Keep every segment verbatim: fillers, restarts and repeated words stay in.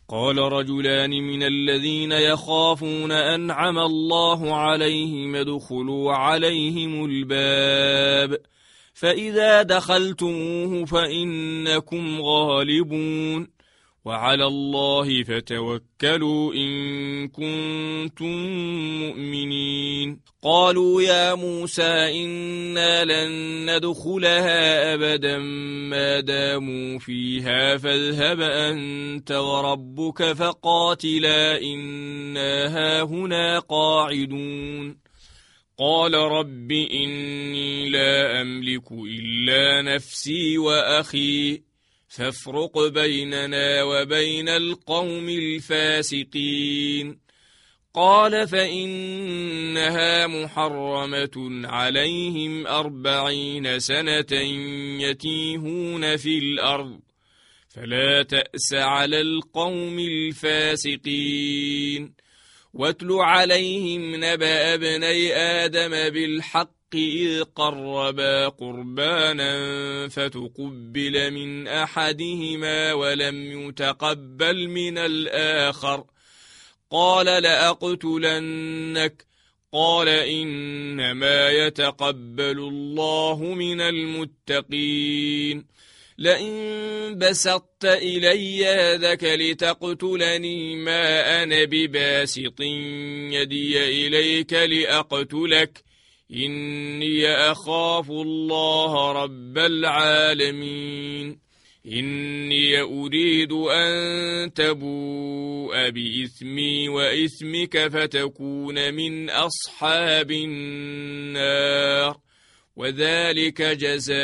قال رجلان من الذين يخافون أنعم الله عليهم ادخلوا عليهم الباب فإذا دخلتموه فإنكم غالبون وعلى الله فتوكلوا إن كنتم مؤمنين. قالوا يا موسى إنا لن ندخلها أبدا ما داموا فيها فاذهب أنت وربك فقاتلا إنا هاهنا قاعدون. قال رب إني لا أملك إلا نفسي وأخي فافرق بيننا وبين القوم الفاسقين. قال فإنها محرمة عليهم أربعين سنة يتيهون في الأرض فلا تأس على القوم الفاسقين. واتل عليهم نبأ ابني آدم بالحق إذ قربا قربانا فتقبل من أحدهما ولم يتقبل من الآخر قال لأقتلنك قال إنما يتقبل الله من المتقين. لئن بسطت إلي يدك لتقتلني ما أنا بباسط يدي إليك لأقتلك إني أخاف الله رب العالمين. إني أريد أن تبوء بإثمي وإثمك فتكون من أصحاب النار وذلك جزاء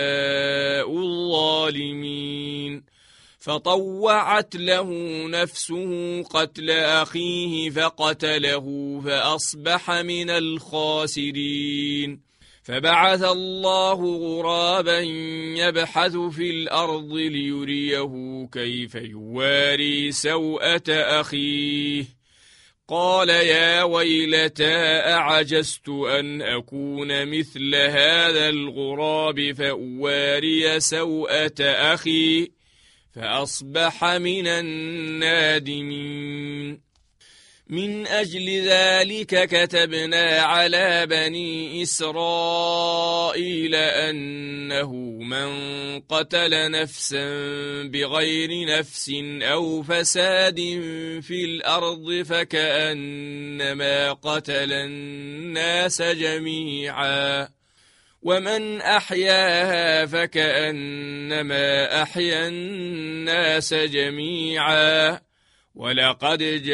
الظالمين. فطوعت له نفسه قتل أخيه فقتله فأصبح من الخاسرين. فبعث الله غرابا يبحث في الأرض ليريه كيف يواري سوءة أخيه قال يا ويلتى أعجزت أن أكون مثل هذا الغراب فأواري سوءة أخي فأصبح من النادمين. من أجل ذلك كتبنا على بني إسرائيل أنه من قتل نفسا بغير نفس أو فساد في الأرض فكأنما قتل الناس جميعا ومن أحياها فكأنما أحيا الناس جميعا ولقد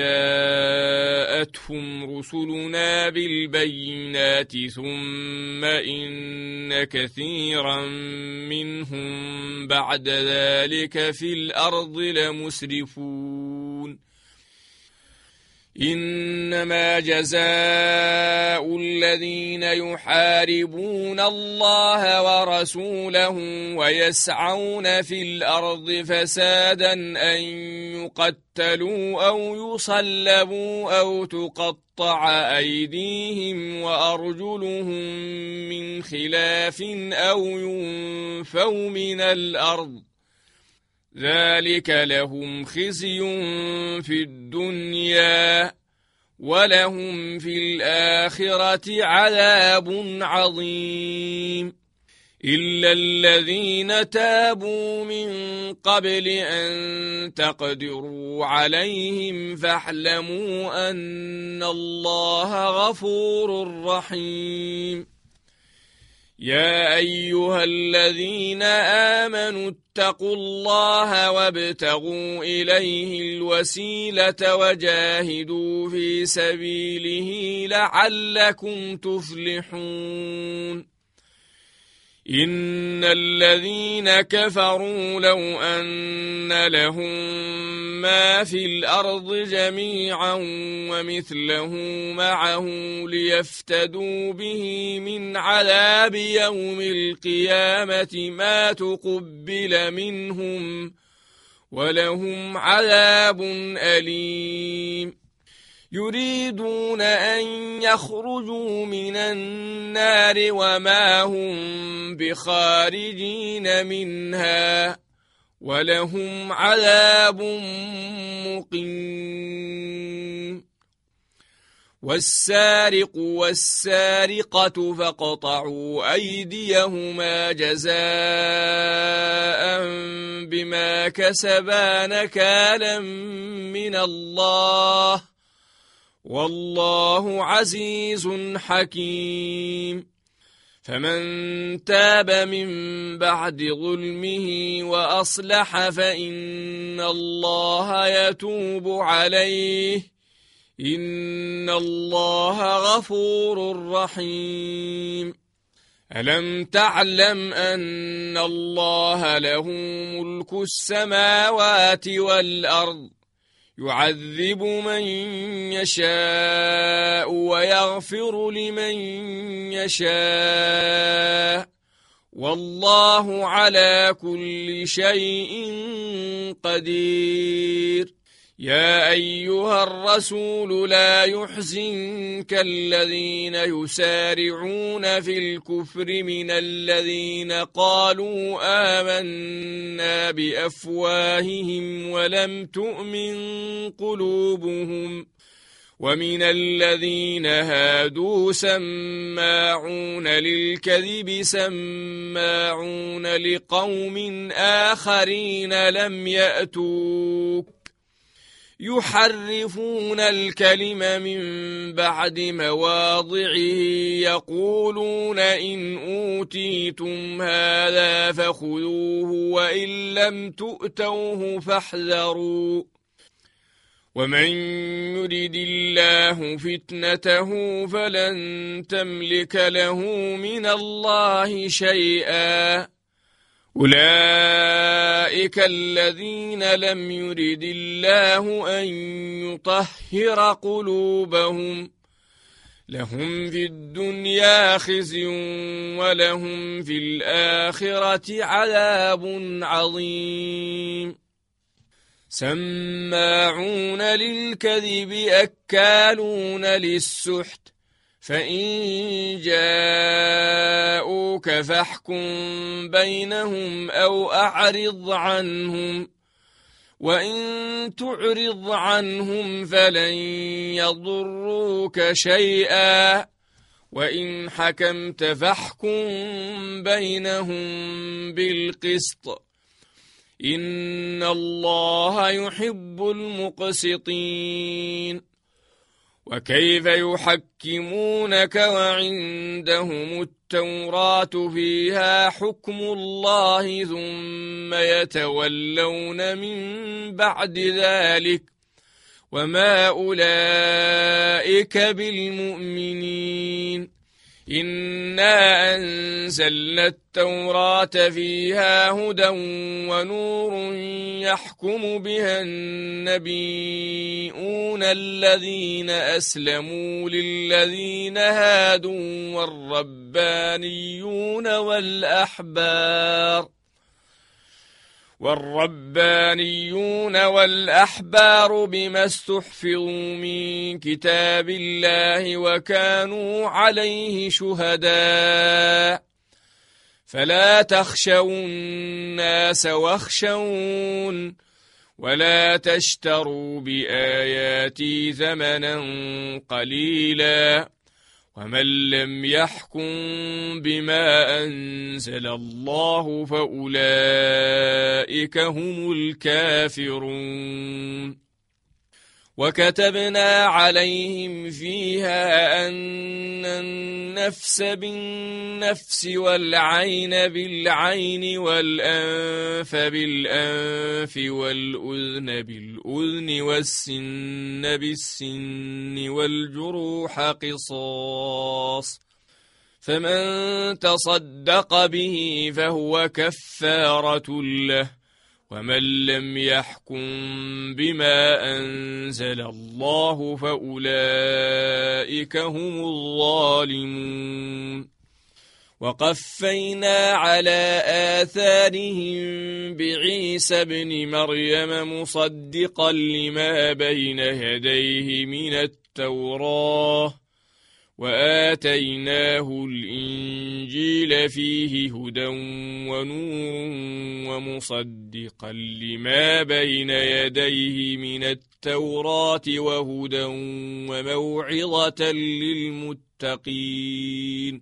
جاءتهم رسلنا بالبينات ثم إن كثيرا منهم بعد ذلك في الأرض لمسرفون. إنما جزاء الذين يحاربون الله ورسوله ويسعون في الأرض فسادا أن يقتلوا أو يصلبوا أو تقطع أيديهم وأرجلهم من خلاف أو ينفوا من الأرض ذلك لهم خزي في الدنيا ولهم في الآخرة عذاب عظيم. إلا الذين تابوا من قبل أن تقدروا عليهم فاعلموا أن الله غفور رحيم. يا أيها الذين آمنوا اتقوا الله وابتغوا إليه الوسيلة وجاهدوا في سبيله لعلكم تفلحون. إن الذين كفروا لو أن لهم ما في الأرض جميعا ومثله معه ليفتدوا به من عذاب يوم القيامة ما تقبل منهم ولهم عذاب أليم. يريدون أن يخرجوا من النار وما هم بخارجين منها ولهم عذاب مقيم. والسارق والسارقة فاقطعوا أيديهما جزاء بما كسبا نكالا من الله والله عزيز حكيم. فمن تاب من بعد ظلمه وأصلح فإن الله يتوب عليه إن الله غفور رحيم. ألم تعلم أن الله له ملك السماوات والأرض يعذب من يشاء ويغفر لمن يشاء والله على كل شيء قدير. يا أيها الرسول لا يحزنك الذين يسارعون في الكفر من الذين قالوا آمنا بأفواههم ولم تؤمن قلوبهم ومن الذين هادوا سماعون للكذب سماعون لقوم آخرين لم يأتوك يحرفون الكلم من بعد مواضعه يقولون إن أوتيتم هذا فخذوه وإن لم تؤتوه فاحذروا ومن يرد الله فتنته فلن تملك له من الله شيئا أولئك الذين لم يرد الله أن يطهر قلوبهم لهم في الدنيا خزي ولهم في الآخرة عذاب عظيم. سماعون للكذب أكالون للسحت فإن جاءوك فاحكم بينهم أو أعرض عنهم وإن تعرض عنهم فلن يضروك شيئا وإن حكمت فاحكم بينهم بالقسط إن الله يحب المقسطين. وكيف يحكمونك وعندهم التوراة فيها حكم الله ثم يتولون من بعد ذلك وما أولئك بالمؤمنين. إنا أنزلنا التوراة فيها هدى ونور يحكم بها النبيون الذين أسلموا للذين هادوا والربانيون والأحبار والربانيون والأحبار بما استحفظوا من كتاب الله وكانوا عليه شهداء فلا تخشوا الناس واخشون ولا تشتروا بآياتي ثمنا قليلا ومن لم يحكم بما أنزل الله فأولئك هم الكافرون. وكتبنا عليهم فيها أن النفس بالنفس والعين بالعين والأنف بالأنف والأذن بالأذن والسن بالسن والجروح قصاص فمن تصدق به فهو كفارة له ومن لم يحكم بما أنزل الله فأولئك هم الظالمون. وقفينا على آثارهم بعيسى ابن مريم مصدقا لما بين يديه من التوراة وآتيناه الإنجيل فيه هدى ونور ومصدقا لما بين يديه من التوراة وهدى وموعظة للمتقين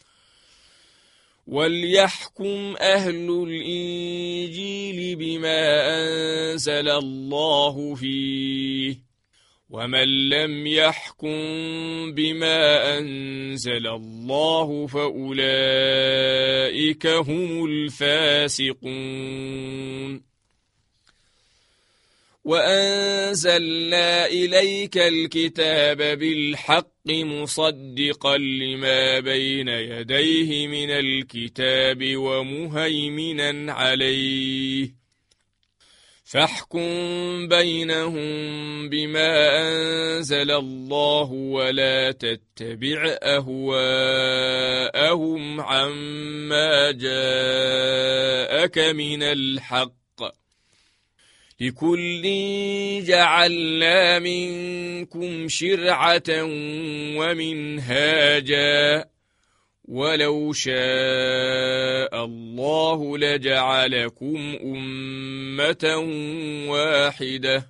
وليحكم أهل الإنجيل بما أنزل الله فيه ومن لم يحكم بما أنزل الله فأولئك هم الفاسقون وأنزلنا إليك الكتاب بالحق مصدقا لما بين يديه من الكتاب ومهيمنا عليه فاحكم بينهم بما أنزل الله ولا تتبع أهواءهم عما جاءك من الحق لكل جعلنا منكم شرعة ومنهاجا ولو شاء الله لجعلكم أمة واحدة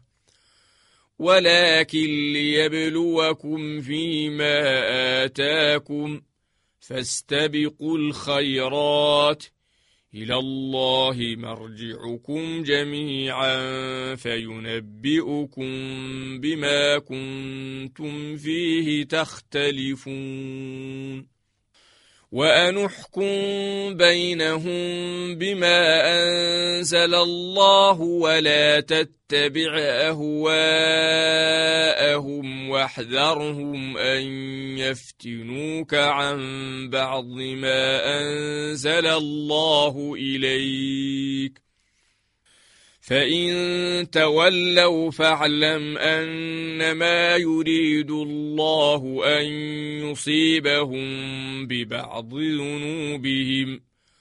ولكن ليبلوكم فيما آتاكم فاستبقوا الخيرات إلى الله مرجعكم جميعا فينبئكم بما كنتم فيه تختلفون وأنحكم بينهم بما أنزل الله ولا تتبع أهواءهم واحذرهم أن يفتنوك عن بعض ما أنزل الله إليك فإن تولوا فاعلم أنما يريد الله أن يصيبهم ببعض ذنوبهم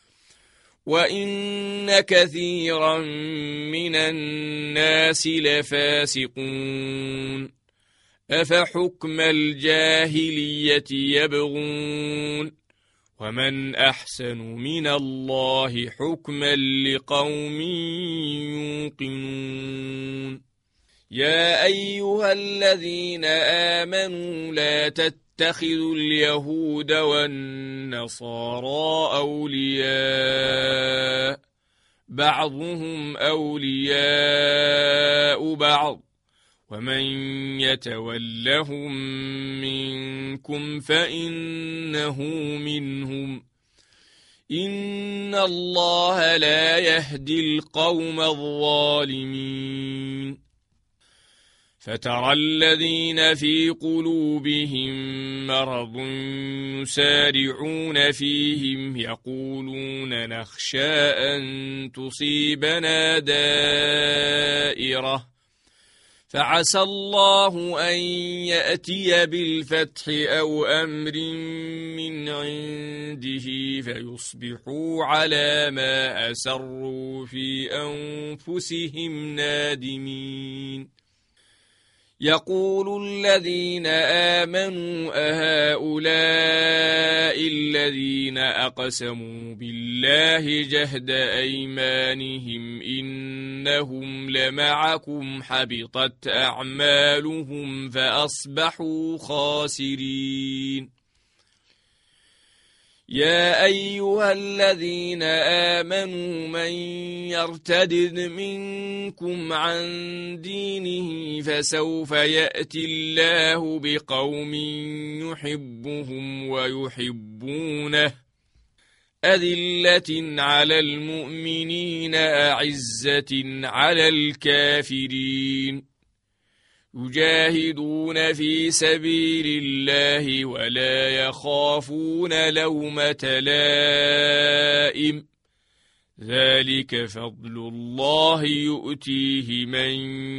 وإن كثيرا من الناس لفاسقون أفحكم الجاهلية يبغون ومن أحسن من الله حكما لقوم يوقنون يا أيها الذين آمنوا لا تتخذوا اليهود والنصارى أولياء بعضهم أولياء بعض ومن يتولهم منكم فإنه منهم إن الله لا يهدي القوم الظالمين فترى الذين في قلوبهم مرض يسارعون فيهم يقولون نخشى أن تصيبنا دائرة فعسى الله أن يأتي بالفتح أو أمر من عنده فيصبحوا على ما أسروا في أنفسهم نادمين يقول الذين آمنوا أهؤلاء الذين أقسموا بالله جهد أيمانهم إنهم لمعكم حبطت أعمالهم فأصبحوا خاسرين يا أيها الذين آمنوا من يرتد منكم عن دينه فسوف يأتي الله بقوم يحبهم ويحبونه أذلة على المؤمنين أعزة على الكافرين يجاهدون في سبيل الله ولا يخافون لومة لائم ذلك فضل الله يؤتيه من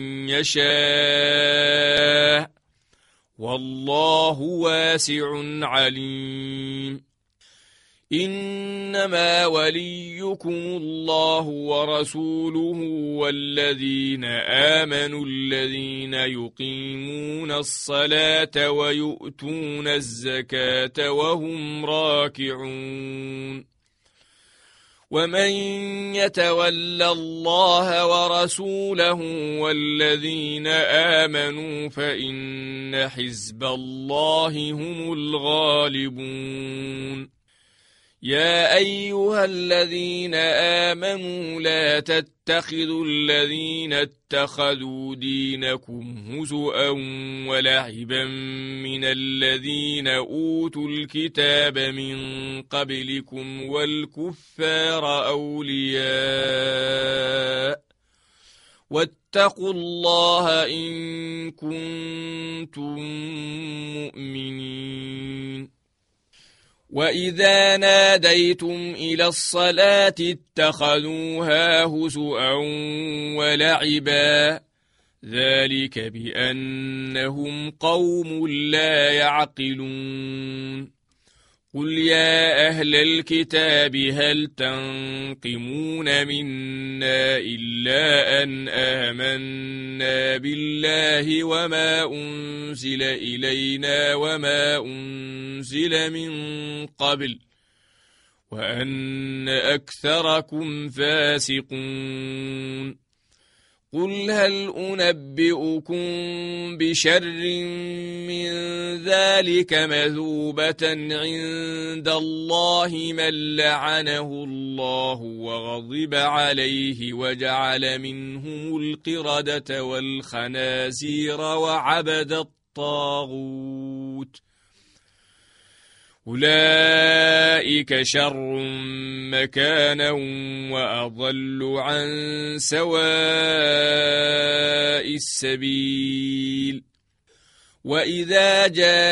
يشاء والله واسع عليم إنما وليكم الله ورسوله والذين آمنوا الذين يقيمون الصلاة ويؤتون الزكاة وهم راكعون ومن يتول الله ورسوله والذين آمنوا فإن حزب الله هم الغالبون يا أيها الذين آمنوا لا تتخذوا الذين اتخذوا دينكم هزؤا ولعبا من الذين أوتوا الكتاب من قبلكم والكفار أولياء واتقوا الله إن كنتم مؤمنين وإذا ناديتم إلى الصلاة اتخذوها هزؤا ولعبا ذلك بأنهم قوم لا يعقلون قل يا أهل الكتاب هل تنقمون منا إلا أن آمنا بالله وما أنزل إلينا وما أنزل من قبل وأن أكثركم فاسقون قل هل أنبئكم بشر من ذلك مثوبة عند الله من لعنه الله وغضب عليه وجعل منهم القردة والخنازير وعبد الطاغوت أولئك شر مكانا وأضل عن سواء السبيل وإذا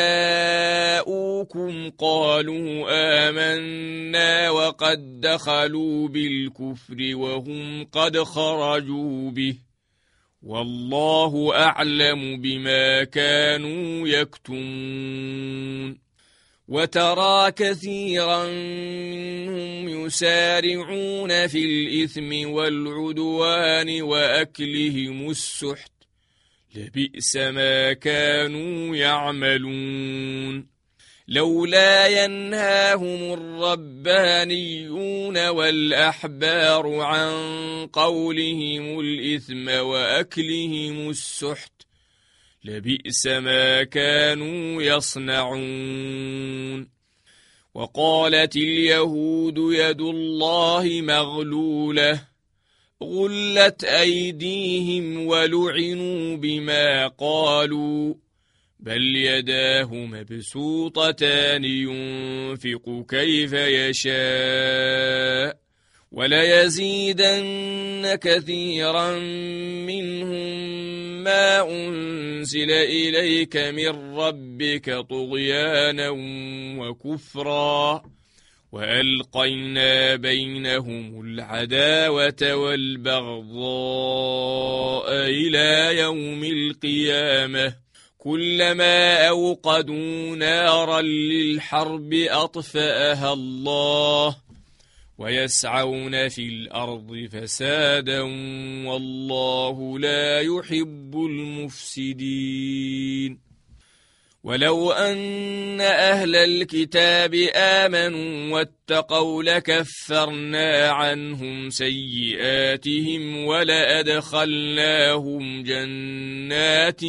جاءوكم قالوا آمنا وقد دخلوا بالكفر وهم قد خرجوا به والله أعلم بما كانوا يكتمون وترى كثيرا منهم يسارعون في الإثم والعدوان وأكلهم السحت لبئس ما كانوا يعملون لولا ينهاهم الربانيون والأحبار عن قولهم الإثم وأكلهم السحت لبئس ما كانوا يصنعون وقالت اليهود يد الله مغلولة غلت أيديهم ولعنوا بما قالوا بل يداه مبسوطتان ينفق كيف يشاء وليزيدن كثيرا منهم ما أنزل إليك من ربك طغيانا وكفرا وألقينا بينهم العداوة والبغضاء إلى يوم القيامة كلما أوقدوا نارا للحرب أطفأها الله ويسعون في الأرض فسادا والله لا يحب المفسدين ولو أن أهل الكتاب آمنوا واتقوا لكفرنا عنهم سيئاتهم ولأدخلناهم جنات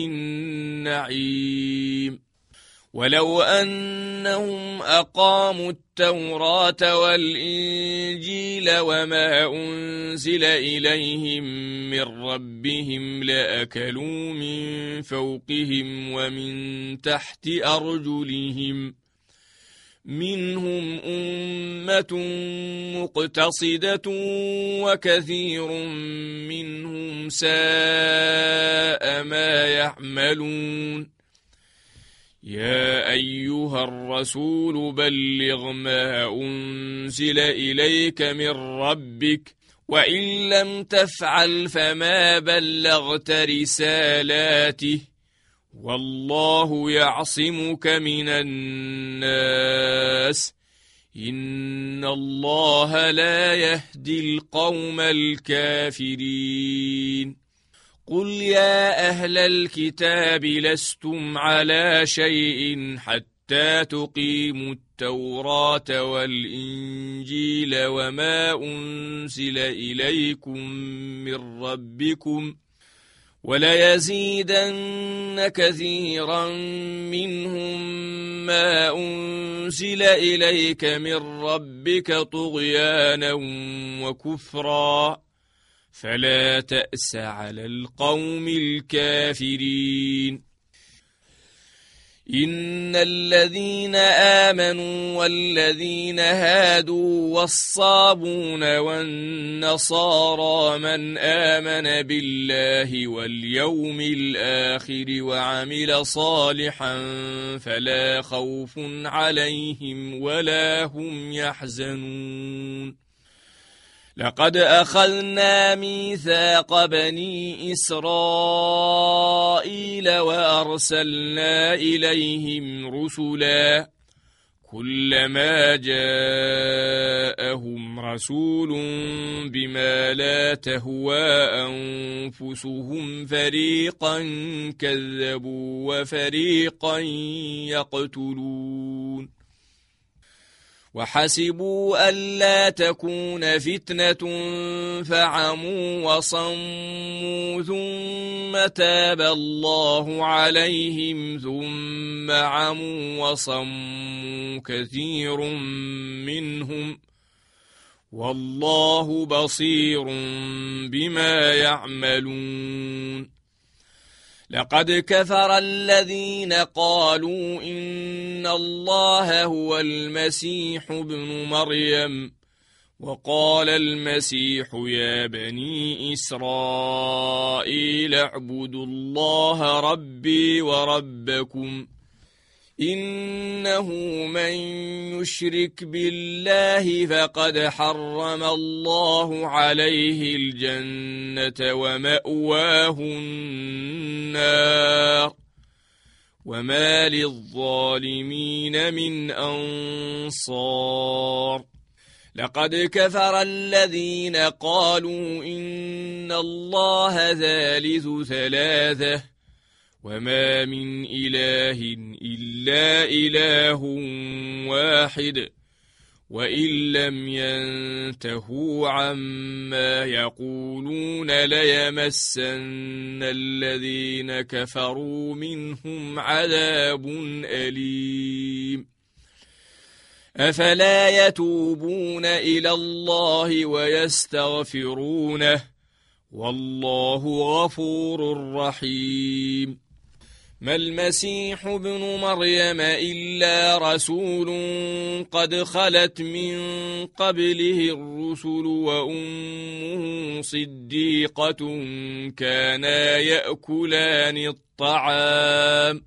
النعيم ولو أنهم أقاموا التوراة والإنجيل وما أنزل إليهم من ربهم لأكلوا من فوقهم ومن تحت أرجلهم منهم أمة مقتصدة وكثير منهم ساء ما يعملون يا أيها الرسول بلغ ما أنزل إليك من ربك وإن لم تفعل فما بلغت رسالاته والله يعصمك من الناس إن الله لا يهدي القوم الكافرين قل يا أهل الكتاب لستم على شيء حتى تقيموا التوراة والإنجيل وما أنزل إليكم من ربكم وليزيدن كثيرا منهم ما أنزل إليك من ربك طغيانا وكفرا فلا تأس على القوم الكافرين إن الذين آمنوا والذين هادوا والصابون والنصارى من آمن بالله واليوم الآخر وعمل صالحا فلا خوف عليهم ولا هم يحزنون لقد أخذنا ميثاق بني إسرائيل وأرسلنا إليهم رسلا كلما جاءهم رسول بما لا تهوى أنفسهم فريقا كذبوا وفريقا يقتلون وحسبوا ألا تكون فتنة فعموا وصموا ثم تاب الله عليهم ثم عموا وصموا كثير منهم والله بصير بما يعملون لقد كفر الذين قالوا إن الله هو المسيح ابن مريم وقال المسيح يا بني إسرائيل اعبدوا الله ربي وربكم إنه من يشرك بالله فقد حرم الله عليه الجنة ومأواه النار وما للظالمين من أنصار لقد كفر الذين قالوا إن الله ثالث ثلاثة وما من إله إلا إله واحد وإن لم ينتهوا عما يقولون ليمسن الذين كفروا منهم عذاب أليم أفلا يتوبون إلى الله ويستغفرونه والله غفور رحيم ما المسيح ابن مريم إلا رسول قد خلت من قبله الرسل وأمه صديقة كانا يأكلان الطعام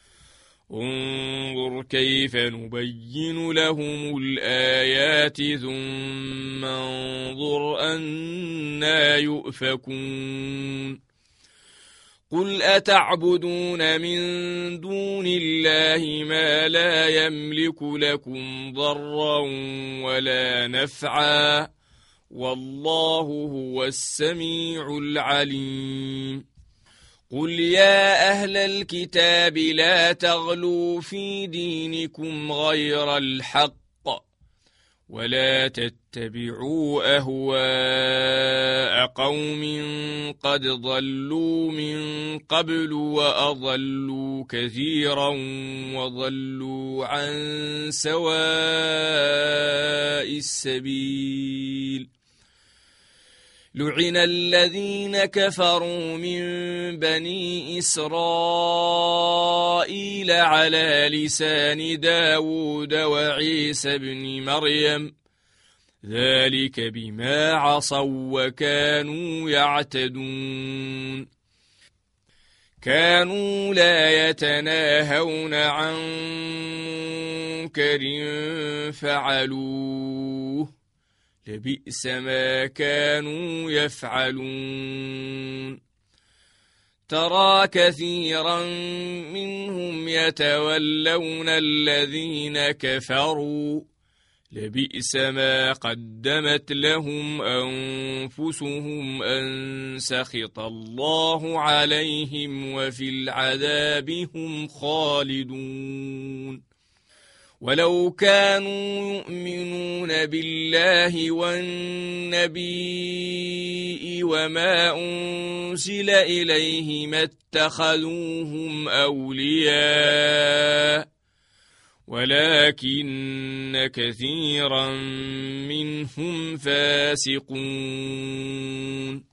انظر كيف نبين لهم الآيات ثم انظر أنى يؤفكون قل أتعبدون من دون الله ما لا يملك لكم ضرا ولا نفعا والله هو السميع العليم قل يا أهل الكتاب لا تغلوا في دينكم غير الحق ولا تتبعوا أهواء قوم قد ضلوا من قبل وأضلوا كثيرا وضلوا عن سواء السبيل لعن الذين كفروا من بني إسرائيل على لسان داود وعيسى بن مريم ذلك بما عصوا وكانوا يعتدون كانوا لا يتناهون عن منكر فعلوه لبئس ما كانوا يفعلون ترى كثيرا منهم يتولون الذين كفروا لبئس ما قدمت لهم أنفسهم أن سخط الله عليهم وفي العذاب هم خالدون ولو كانوا يؤمنون بالله والنبي وما أنزل إليه ما اتخذوهم أولياء ولكن كثيرا منهم فاسقون